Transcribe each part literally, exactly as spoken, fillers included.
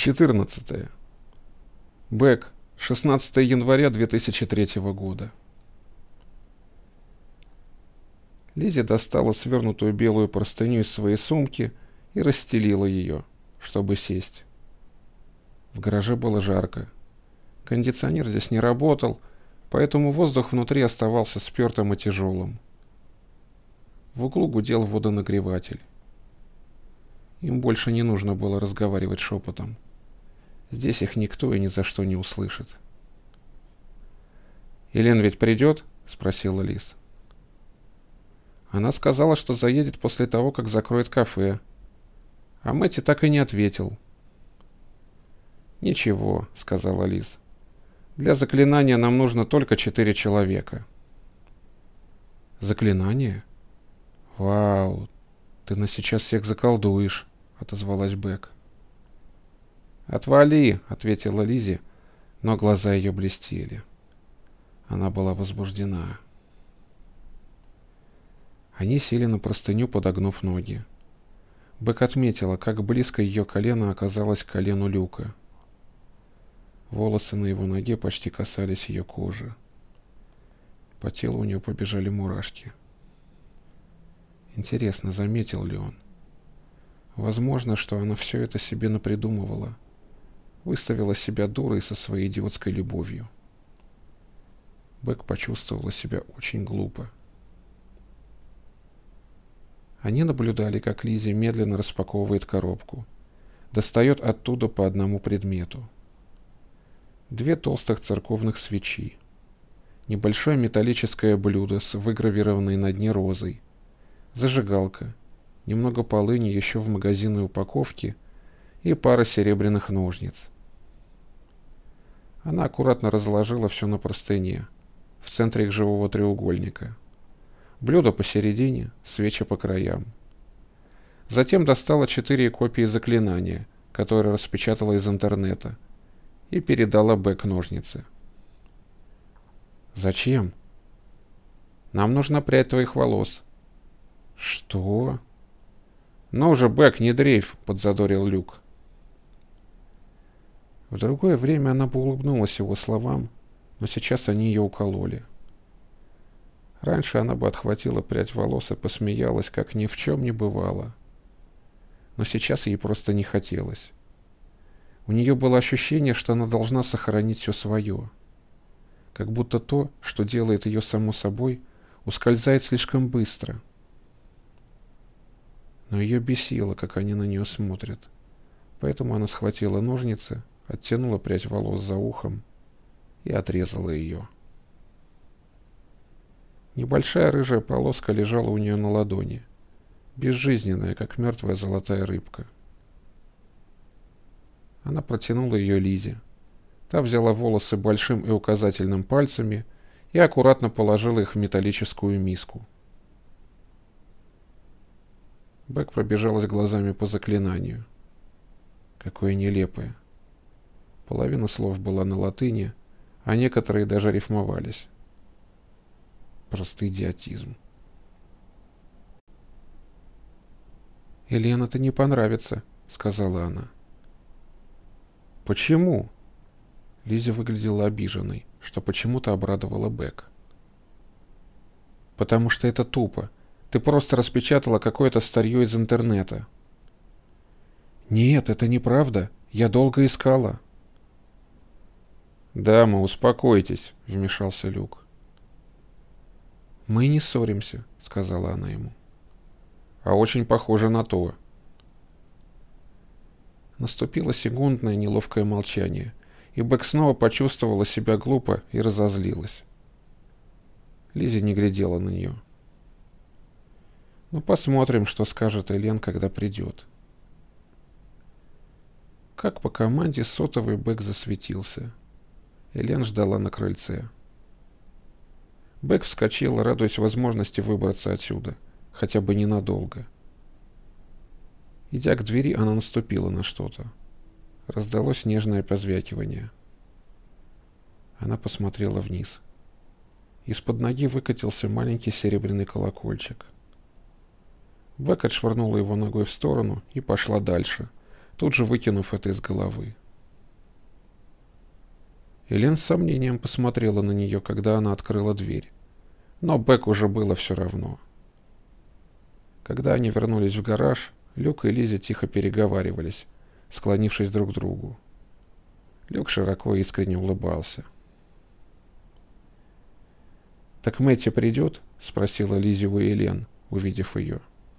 четырнадцатое. Бэк. шестнадцатое января две тысячи третьего года. Лиззи достала свернутую белую простыню из своей сумки и расстелила ее, чтобы сесть. В гараже было жарко. Кондиционер здесь не работал, поэтому воздух внутри оставался спертым и тяжелым. В углу гудел водонагреватель. Им больше не нужно было разговаривать шепотом. Здесь их никто и ни за что не услышит. «Элен ведь придет?» — спросила Лиз. Она сказала, что заедет после того, как закроет кафе. А Мэтти так и не ответил. «Ничего», — сказала Лиз. «Для заклинания нам нужно только четыре человека». «Заклинание? Вау, ты нас сейчас всех заколдуешь», — отозвалась Бэк. «Отвали», — ответила Лиззи, но глаза ее блестели. Она была возбуждена. Они сели на простыню, подогнув ноги. Бэк отметила, как близко ее колено оказалось к колену Люка. Волосы на его ноге почти касались ее кожи. По телу у нее побежали мурашки. Интересно, заметил ли он? Возможно, что она все это себе напридумывала. Выставила себя дурой со своей идиотской любовью. Бэк почувствовала себя очень глупо. Они наблюдали, как Лиззи медленно распаковывает коробку. Достает оттуда по одному предмету. Две толстых церковных свечи. Небольшое металлическое блюдо с выгравированной на дне розой. Зажигалка. Немного полыни еще в магазинной упаковке и пара серебряных ножниц. Она аккуратно разложила все на простыне, в центре их живого треугольника. Блюдо посередине, свечи по краям. Затем достала четыре копии заклинания, которые распечатала из интернета, и передала Бэк ножницы. «Зачем?» «Нам нужна прядь твоих волос». «Что?» «Ну уже, Бэк, не дрейф», — подзадорил Люк. В другое время она бы улыбнулась его словам, но сейчас они ее укололи. Раньше она бы отхватила прядь волос и посмеялась, как ни в чем не бывало. Но сейчас ей просто не хотелось. У нее было ощущение, что она должна сохранить все свое. Как будто то, что делает ее само собой, ускользает слишком быстро. Но ее бесило, как они на нее смотрят. Поэтому она схватила ножницы, оттянула прядь волос за ухом и отрезала ее. Небольшая рыжая полоска лежала у нее на ладони, безжизненная, как мертвая золотая рыбка. Она протянула ее Лизе. Та взяла волосы большим и указательным пальцами и аккуратно положила их в металлическую миску. Бэк пробежалась глазами по заклинанию. Какое нелепое. Половина слов была на латыни, а некоторые даже рифмовались. Просто идиотизм. «Элен, это не понравится», — сказала она. «Почему?» Лиззи выглядела обиженной, что почему-то обрадовала Бэк. «Потому что это тупо. Ты просто распечатала какое-то старье из интернета». «Нет, это неправда. Я долго искала». «Дама, успокойтесь», — вмешался Люк. «Мы не ссоримся», — сказала она ему. «А очень похоже на то». Наступило секундное неловкое молчание, и Бэк снова почувствовала себя глупо и разозлилась. Лиззи не глядела на нее. «Ну, посмотрим, что скажет Элен, когда придет». Как по команде сотовый Бэк засветился. Элен ждала на крыльце. Бэк вскочила, радуясь возможности выбраться отсюда, хотя бы ненадолго. Идя к двери, она наступила на что-то. Раздалось нежное позвякивание. Она посмотрела вниз. Из-под ноги выкатился маленький серебряный колокольчик. Бэк отшвырнула его ногой в сторону и пошла дальше, тут же выкинув это из головы. Элен с сомнением посмотрела на нее, когда она открыла дверь. Но Бек уже было все равно. Когда они вернулись в гараж, Люк и Лиззи тихо переговаривались, склонившись друг к другу. Люк широко и искренне улыбался. «Так Мэтти придет?» — спросила Лиззи у Элен, увидев ее.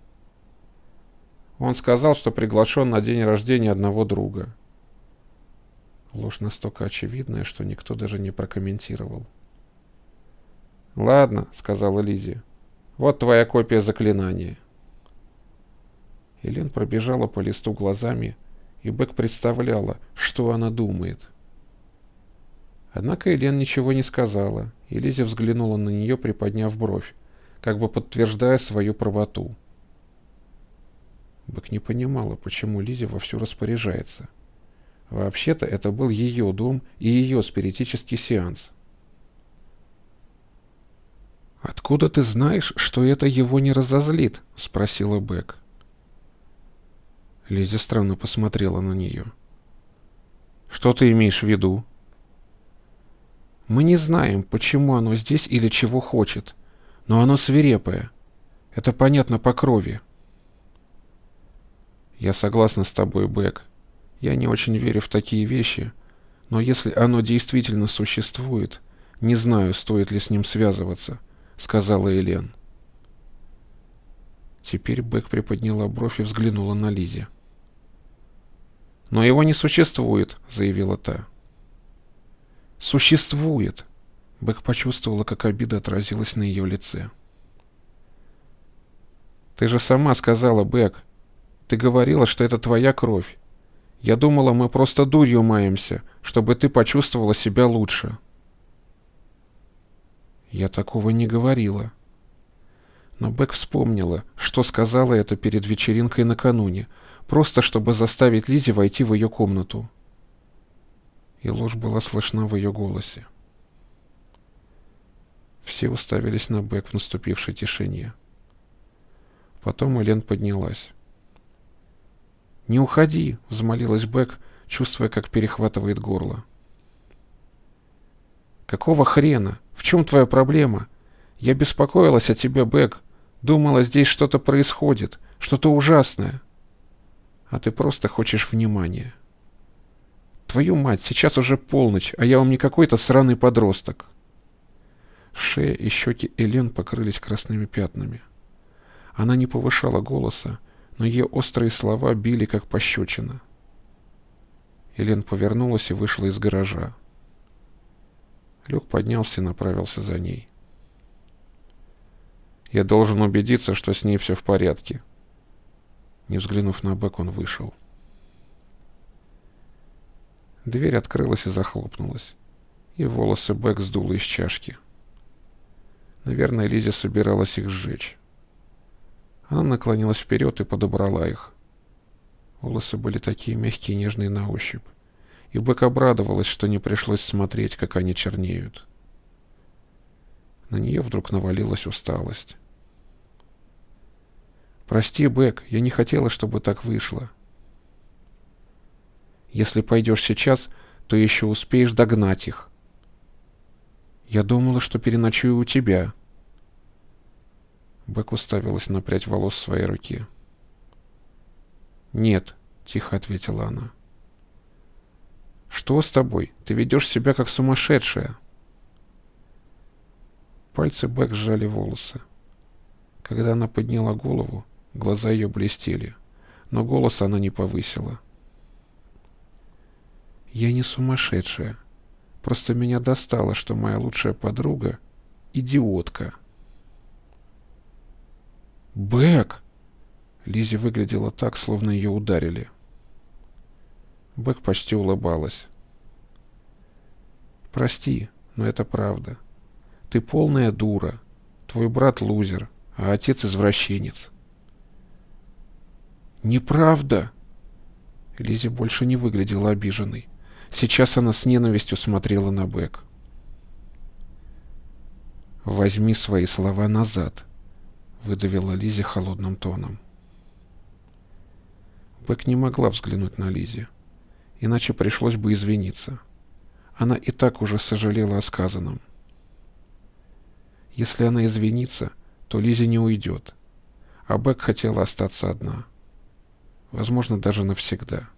«Он сказал, что приглашен на день рождения одного друга». Ложь настолько очевидная, что никто даже не прокомментировал. «Ладно», — сказала Лиззи. «Вот твоя копия заклинания». Элен пробежала по листу глазами, и Бек представляла, что она думает. Однако Элен ничего не сказала, и Лиззи взглянула на нее, приподняв бровь, как бы подтверждая свою правоту. Бек не понимала, почему Лиззи вовсю распоряжается. Вообще-то это был ее дом и ее спиритический сеанс. «Откуда ты знаешь, что это его не разозлит?» — спросила Бек. Лиззи странно посмотрела на нее. «Что ты имеешь в виду?» «Мы не знаем, почему оно здесь или чего хочет, но оно свирепое. Это понятно по крови». «Я согласна с тобой, Бек. Я не очень верю в такие вещи, но если оно действительно существует, не знаю, стоит ли с ним связываться», — сказала Элен. Теперь Бек приподняла бровь и взглянула на Лиззи. «Но его не существует», — заявила та. «Существует!» Бек почувствовала, как обида отразилась на ее лице. «Ты же сама сказала, Бек. Ты говорила, что это твоя кровь. Я думала, мы просто дурью маемся, чтобы ты почувствовала себя лучше». «Я такого не говорила». Но Бек вспомнила, что сказала это перед вечеринкой накануне, просто чтобы заставить Лиззи войти в ее комнату. И ложь была слышна в ее голосе. Все уставились на Бек в наступившей тишине. Потом Элен поднялась. «Не уходи!» — взмолилась Бек, чувствуя, как перехватывает горло. «Какого хрена? В чем твоя проблема? Я беспокоилась о тебе, Бек. Думала, здесь что-то происходит, что-то ужасное. А ты просто хочешь внимания. Твою мать, сейчас уже полночь, а я вам не какой-то сраный подросток». Шея и щеки Элен покрылись красными пятнами. Она не повышала голоса, но ее острые слова били, как пощечина. Элен повернулась и вышла из гаража. Люк поднялся и направился за ней. «Я должен убедиться, что с ней все в порядке». Не взглянув на Бек, он вышел. Дверь открылась и захлопнулась, и волосы Бек сдуло из чашки. Наверное, Лиззи собиралась их сжечь. Она наклонилась вперед и подобрала их. Волосы были такие мягкие и нежные на ощупь, и Бек обрадовалась, что не пришлось смотреть, как они чернеют. На нее вдруг навалилась усталость. «Прости, Бек, я не хотела, чтобы так вышло. Если пойдешь сейчас, то еще успеешь догнать их. Я думала, что переночую у тебя». Бек уставилась на прядь волос в своей руке. «Нет», — тихо ответила она. «Что с тобой? Ты ведешь себя как сумасшедшая». Пальцы Бек сжали волосы. Когда она подняла голову, глаза ее блестели, но голос она не повысила. «Я не сумасшедшая. Просто меня достало, что моя лучшая подруга — идиотка». «Бек!» Лиззи выглядела так, словно ее ударили. Бек почти улыбалась. «Прости, но это правда. Ты полная дура. Твой брат лузер, а отец извращенец». «Неправда!» Лиззи больше не выглядела обиженной. Сейчас она с ненавистью смотрела на Бек. «Возьми свои слова назад», — выдавила Лиззи холодным тоном. Бэк не могла взглянуть на Лиззи, иначе пришлось бы извиниться. Она и так уже сожалела о сказанном. Если она извинится, то Лиззи не уйдет, а Бэк хотела остаться одна. Возможно, даже навсегда.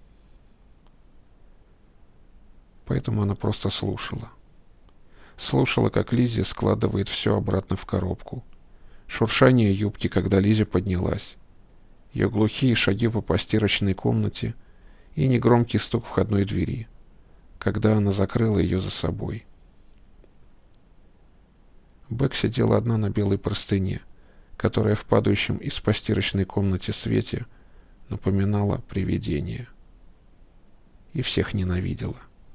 Поэтому она просто слушала. Слушала, как Лиззи складывает все обратно в коробку. Шуршание юбки, когда Лиззи поднялась. Ее глухие шаги по постирочной комнате и негромкий стук входной двери, когда она закрыла ее за собой. Бэк сидела одна на белой простыне, которая в падающем из постирочной комнате свете напоминала привидение. И всех ненавидела.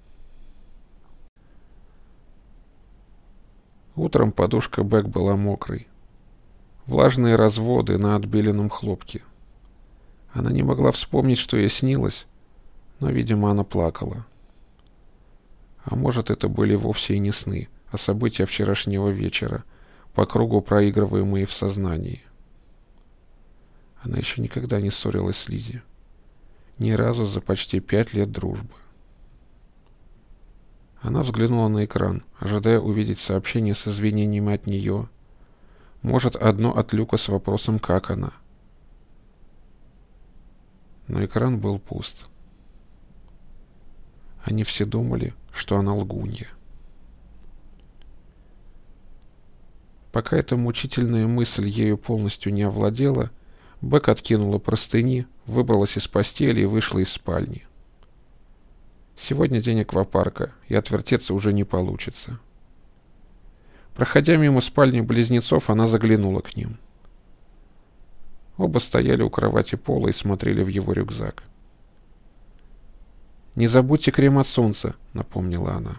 Утром подушка Бэк была мокрой. Влажные разводы на отбеленном хлопке. Она не могла вспомнить, что ей снилось, но, видимо, она плакала. А может, это были вовсе и не сны, а события вчерашнего вечера, по кругу проигрываемые в сознании. Она еще никогда не ссорилась с Лиззи. Ни разу за почти пять лет дружбы. Она взглянула на экран, ожидая увидеть сообщение с извинениями от нее. Может, одно от Люка с вопросом «как она?». Но экран был пуст. Они все думали, что она лгунья. Пока эта мучительная мысль ею полностью не овладела, Бэк откинула простыни, выбралась из постели и вышла из спальни. Сегодня день аквапарка, и отвертеться уже не получится. Проходя мимо спальни близнецов, она заглянула к ним. Оба стояли у кровати Пола и смотрели в его рюкзак. «Не забудьте крем от солнца», — напомнила она.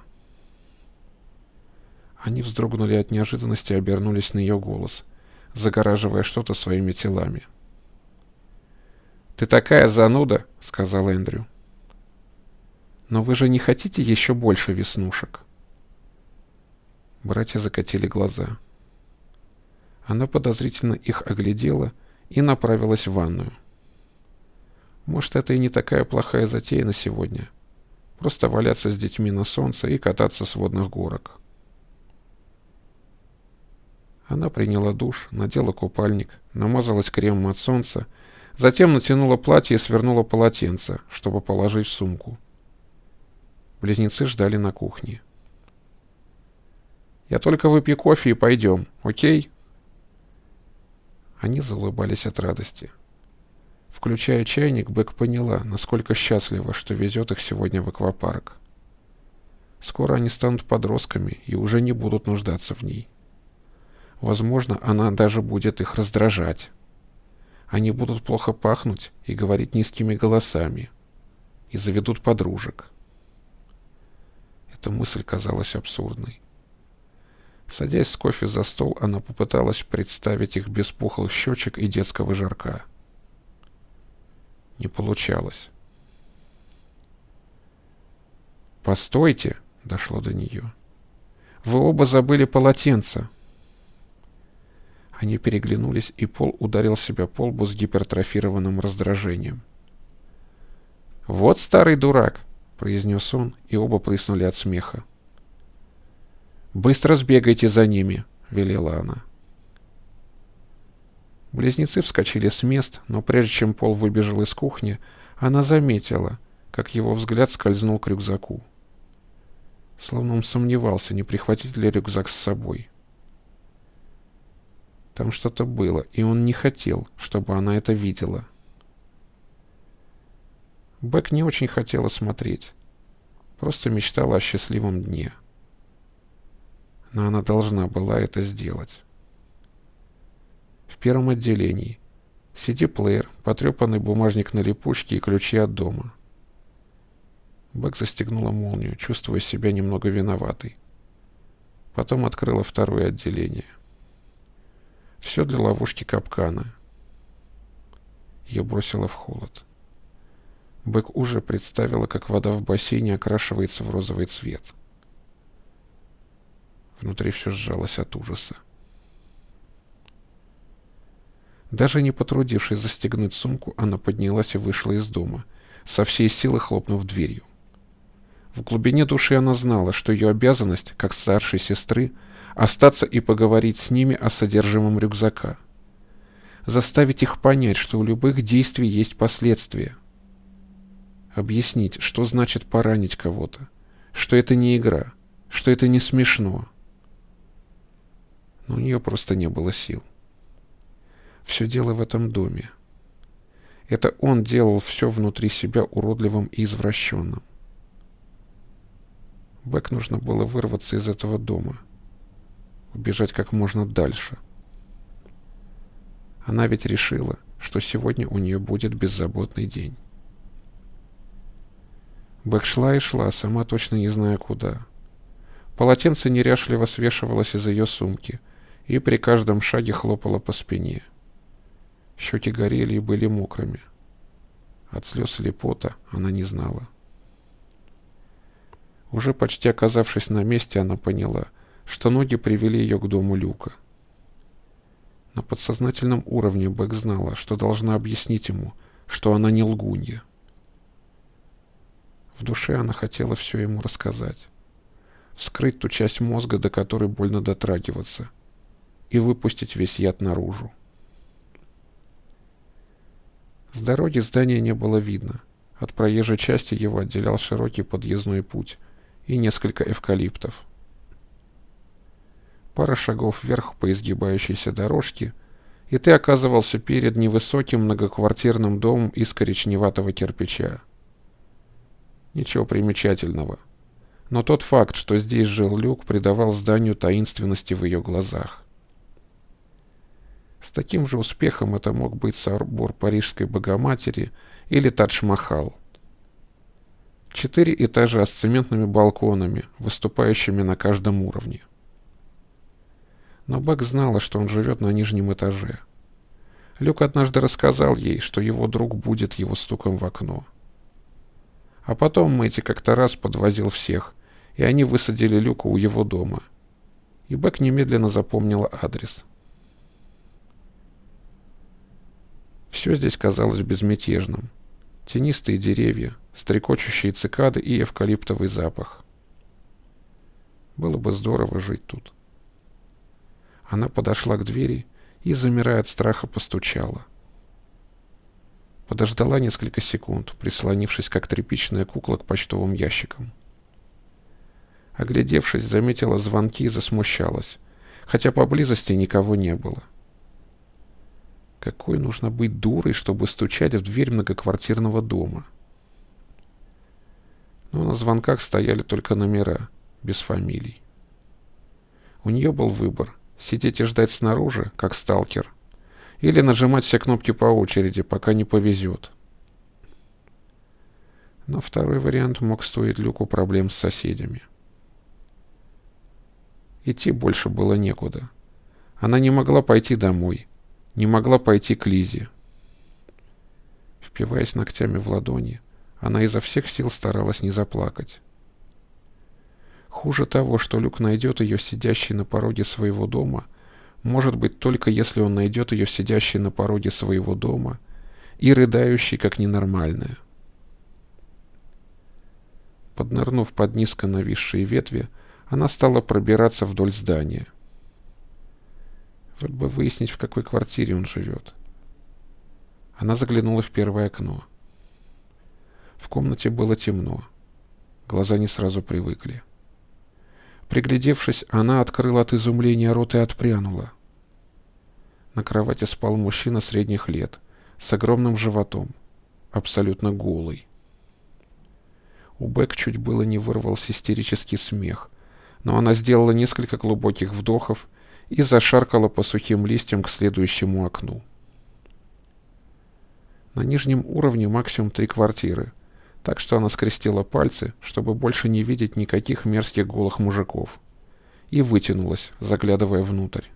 Они вздрогнули от неожиданности и обернулись на ее голос, загораживая что-то своими телами. «Ты такая зануда», — сказал Эндрю. «Но вы же не хотите еще больше веснушек?» Братья закатили глаза. Она подозрительно их оглядела и направилась в ванную. Может, это и не такая плохая затея на сегодня. Просто валяться с детьми на солнце и кататься с водных горок. Она приняла душ, надела купальник, намазалась кремом от солнца, затем натянула платье и свернула полотенце, чтобы положить в сумку. Близнецы ждали на кухне. «Я только выпью кофе и пойдем, окей?» Они заулыбались от радости. Включая чайник, Бэк поняла, насколько счастлива, что везет их сегодня в аквапарк. Скоро они станут подростками и уже не будут нуждаться в ней. Возможно, она даже будет их раздражать. Они будут плохо пахнуть и говорить низкими голосами. И заведут подружек. Эта мысль казалась абсурдной. Садясь с кофе за стол, она попыталась представить их без пухлых щечек и детского жарка. Не получалось. «Постойте!» — дошло до нее. «Вы оба забыли полотенце!» Они переглянулись, и Пол ударил себя по лбу с гипертрофированным раздражением. «Вот старый дурак!» — произнес он, и оба прыснули от смеха. «Быстро сбегайте за ними!» — велела она. Близнецы вскочили с мест, но прежде чем Пол выбежал из кухни, она заметила, как его взгляд скользнул к рюкзаку. Словно он сомневался, не прихватить ли рюкзак с собой. Там что-то было, и он не хотел, чтобы она это видела. Бэк не очень хотела смотреть. Просто мечтала о счастливом дне. Но она должна была это сделать. В первом отделении. си ди-плеер, потрепанный бумажник на липучке и ключи от дома. Бэк застегнула молнию, чувствуя себя немного виноватой. Потом открыла второе отделение. Все для ловушки капкана. Ее бросило в холод. Бэк уже представила, как вода в бассейне окрашивается в розовый цвет. Внутри все сжалось от ужаса. Даже не потрудившись застегнуть сумку, она поднялась и вышла из дома, со всей силы хлопнув дверью. В глубине души она знала, что ее обязанность, как старшей сестры, остаться и поговорить с ними о содержимом рюкзака. Заставить их понять, что у любых действий есть последствия. Объяснить, что значит поранить кого-то, что это не игра, что это не смешно. Но у нее просто не было сил. Все дело в этом доме. Это он делал все внутри себя уродливым и извращенным. Бэк нужно было вырваться из этого дома, убежать как можно дальше. Она ведь решила, что сегодня у нее будет беззаботный день. Бэк шла и шла, сама точно не зная куда. Полотенце неряшливо свешивалось из ее сумки и при каждом шаге хлопало по спине. Щеки горели и были мокрыми. От слез или пота она не знала. Уже почти оказавшись на месте, она поняла, что ноги привели ее к дому Люка. На подсознательном уровне Бэк знала, что должна объяснить ему, что она не лгунья. В душе она хотела все ему рассказать. Вскрыть ту часть мозга, до которой больно дотрагиваться, и выпустить весь яд наружу. С дороги здания не было видно. От проезжей части его отделял широкий подъездной путь и несколько эвкалиптов. Пара шагов вверх по изгибающейся дорожке, и ты оказывался перед невысоким многоквартирным домом из коричневатого кирпича. Ничего примечательного. Но тот факт, что здесь жил Люк, придавал зданию таинственности в ее глазах. С таким же успехом это мог быть собор Парижской Богоматери или Тадж-Махал. Четыре этажа с цементными балконами, выступающими на каждом уровне. Но Бэк знала, что он живет на нижнем этаже. Люк однажды рассказал ей, что его друг будет его стуком в окно. А потом Мэтти как-то раз подвозил всех, и они высадили Люка у его дома. И Бэк немедленно запомнила адрес. Все здесь казалось безмятежным. Тенистые деревья, стрекочущие цикады и эвкалиптовый запах. Было бы здорово жить тут. Она подошла к двери и, замирая от страха, постучала. Подождала несколько секунд, прислонившись как тряпичная кукла к почтовым ящикам. Оглядевшись, заметила звонки и засмущалась, хотя поблизости никого не было. Какой нужно быть дурой, чтобы стучать в дверь многоквартирного дома? Но на звонках стояли только номера, без фамилий. У нее был выбор — сидеть и ждать снаружи, как сталкер, или нажимать все кнопки по очереди, пока не повезет. Но второй вариант мог стоить Люку проблем с соседями. Идти больше было некуда. Она не могла пойти домой, не могла пойти к Лизе. Впиваясь ногтями в ладони, она изо всех сил старалась не заплакать. Хуже того, что Люк найдет ее сидящей на пороге своего дома, может быть только если он найдет ее сидящей на пороге своего дома и рыдающей как ненормальная. Поднырнув под низко нависшие ветви, она стала пробираться вдоль здания. Вот бы выяснить, в какой квартире он живет. Она заглянула в первое окно. В комнате было темно. Глаза не сразу привыкли. Приглядевшись, она открыла от изумления рот и отпрянула. На кровати спал мужчина средних лет, с огромным животом, абсолютно голый. У Бэк чуть было не вырвался истерический смех, но она сделала несколько глубоких вдохов и зашаркала по сухим листьям к следующему окну. На нижнем уровне максимум три квартиры, так что она скрестила пальцы, чтобы больше не видеть никаких мерзких голых мужиков, и вытянулась, заглядывая внутрь.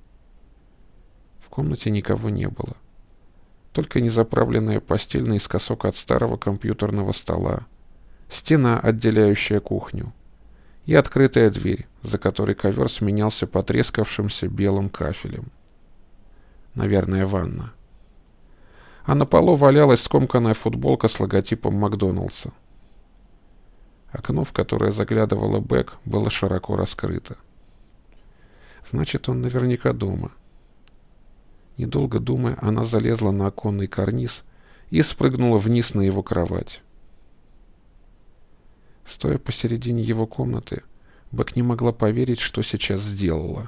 В комнате никого не было. Только незаправленная постель наискосок от старого компьютерного стола, стена, отделяющая кухню, и открытая дверь, за которой ковер сменялся потрескавшимся белым кафелем. Наверное, ванна. А на полу валялась скомканная футболка с логотипом Макдоналдса. Окно, в которое заглядывала Бек, было широко раскрыто. Значит, он наверняка дома. Недолго думая, она залезла на оконный карниз и спрыгнула вниз на его кровать. Стоя посередине его комнаты, Бек не могла поверить, что сейчас сделала.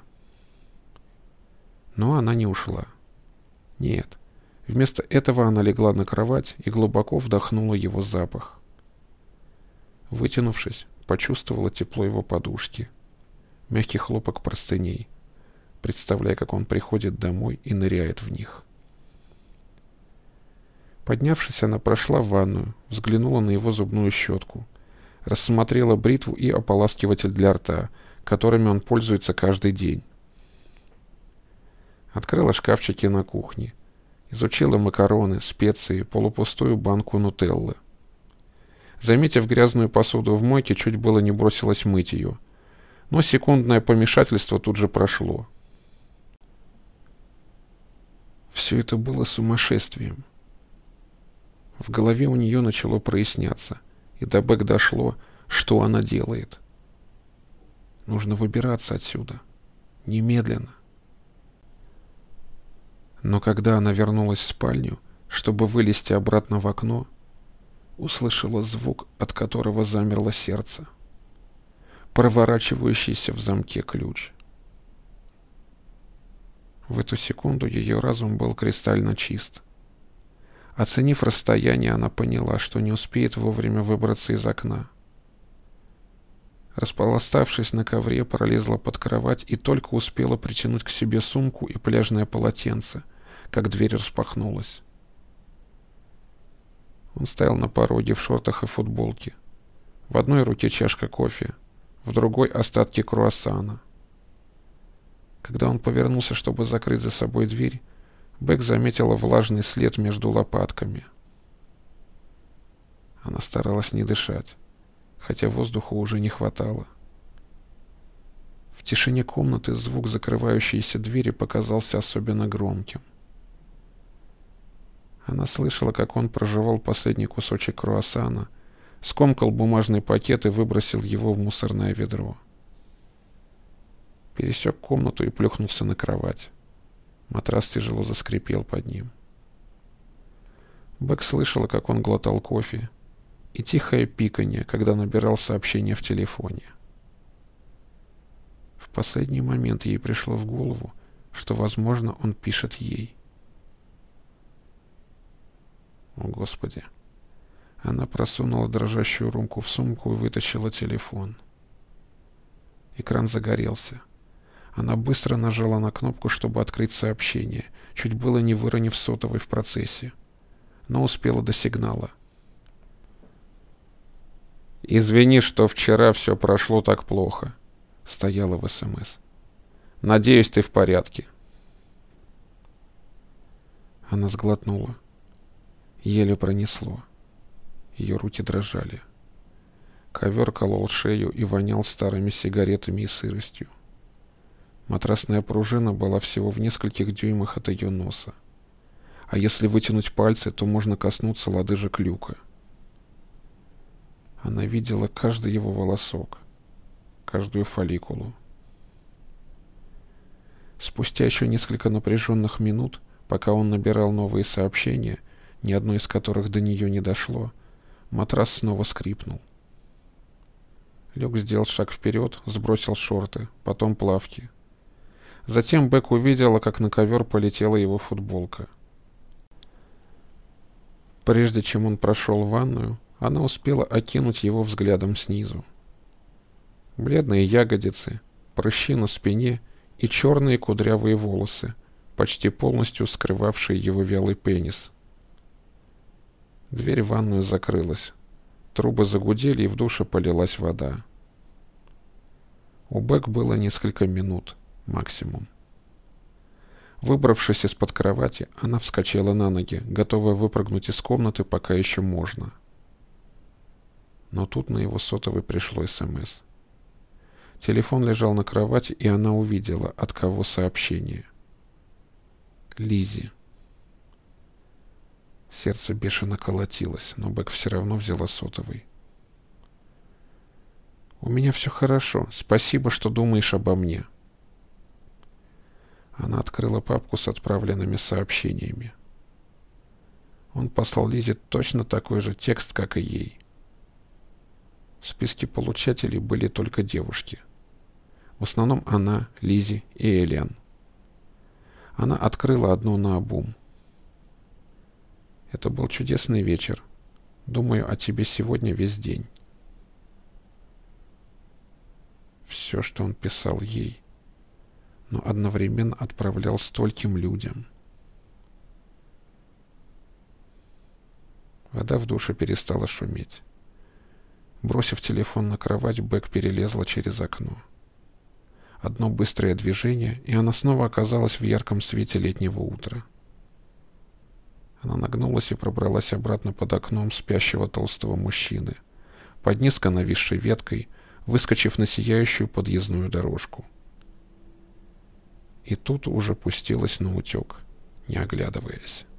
Но она не ушла. Нет. Вместо этого она легла на кровать и глубоко вдохнула его запах. Вытянувшись, почувствовала тепло его подушки, мягкий хлопок простыней, представляя, как он приходит домой и ныряет в них. Поднявшись, она прошла в ванную, взглянула на его зубную щетку, рассмотрела бритву и ополаскиватель для рта, которыми он пользуется каждый день. Открыла шкафчики на кухне, изучила макароны, специи, полупустую банку нутеллы. Заметив грязную посуду в мойке, чуть было не бросилась мыть ее, но секундное помешательство тут же прошло. Все это было сумасшествием. В голове у нее начало проясняться, и до Бек дошло, что она делает. Нужно выбираться отсюда. Немедленно. Но когда она вернулась в спальню, чтобы вылезти обратно в окно, услышала звук, от которого замерло сердце. Проворачивающийся в замке ключ. В эту секунду ее разум был кристально чист. Оценив расстояние, она поняла, что не успеет вовремя выбраться из окна. Располоставшись на ковре, пролезла под кровать и только успела притянуть к себе сумку и пляжное полотенце, как дверь распахнулась. Он стоял на пороге в шортах и футболке. В одной руке чашка кофе, в другой остатки круассана. Когда он повернулся, чтобы закрыть за собой дверь, Бек заметила влажный след между лопатками. Она старалась не дышать, хотя воздуха уже не хватало. В тишине комнаты звук закрывающейся двери показался особенно громким. Она слышала, как он прожевал последний кусочек круассана, скомкал бумажный пакет и выбросил его в мусорное ведро. Пересек комнату и плюхнулся на кровать. Матрас тяжело заскрипел под ним. Бек слышала, как он глотал кофе, и тихое пиканье, когда набирал сообщение в телефоне. В последний момент ей пришло в голову, что, возможно, он пишет ей. О, Господи! Она просунула дрожащую руку в сумку и вытащила телефон. Экран загорелся. Она быстро нажала на кнопку, чтобы открыть сообщение, чуть было не выронив сотовый в процессе, но успела до сигнала. «Извини, что вчера все прошло так плохо», — стояло в СМС. «Надеюсь, ты в порядке». Она сглотнула. Еле пронесло. Ее руки дрожали. Ковер колол шею и вонял старыми сигаретами и сыростью. Матрасная пружина была всего в нескольких дюймах от ее носа. А если вытянуть пальцы, то можно коснуться лодыжек люка. Она видела каждый его волосок, каждую фолликулу. Спустя еще несколько напряженных минут, пока он набирал новые сообщения, ни одно из которых до нее не дошло, матрас снова скрипнул. Люк сделал шаг вперед, сбросил шорты, потом плавки. Затем Бек увидела, как на ковер полетела его футболка. Прежде чем он прошел в ванную, она успела окинуть его взглядом снизу. Бледные ягодицы, прыщи на спине и черные кудрявые волосы, почти полностью скрывавшие его вялый пенис. Дверь в ванную закрылась. Трубы загудели, и в душе полилась вода. У Бек было несколько минут, максимум. Выбравшись из-под кровати, она вскочила на ноги, готовая выпрыгнуть из комнаты, пока еще можно. Но тут на его сотовый пришло СМС. Телефон лежал на кровати, и она увидела, от кого сообщение. Лиззи. Сердце бешено колотилось, но Бек все равно взяла сотовый. «У меня все хорошо. Спасибо, что думаешь обо мне». Она открыла папку с отправленными сообщениями. Он послал Лизе точно такой же текст, как и ей. В списке получателей были только девушки. В основном она, Лиззи и Элен. Она открыла одну наобум. «Это был чудесный вечер. Думаю о тебе сегодня весь день». Все, что он писал ей, но одновременно отправлял стольким людям. Вода в душе перестала шуметь. Бросив телефон на кровать, Бек перелезла через окно. Одно быстрое движение, и она снова оказалась в ярком свете летнего утра. Она нагнулась и пробралась обратно под окном спящего толстого мужчины, под низко нависшей веткой, выскочив на сияющую подъездную дорожку. И тут уже пустилась наутек, не оглядываясь.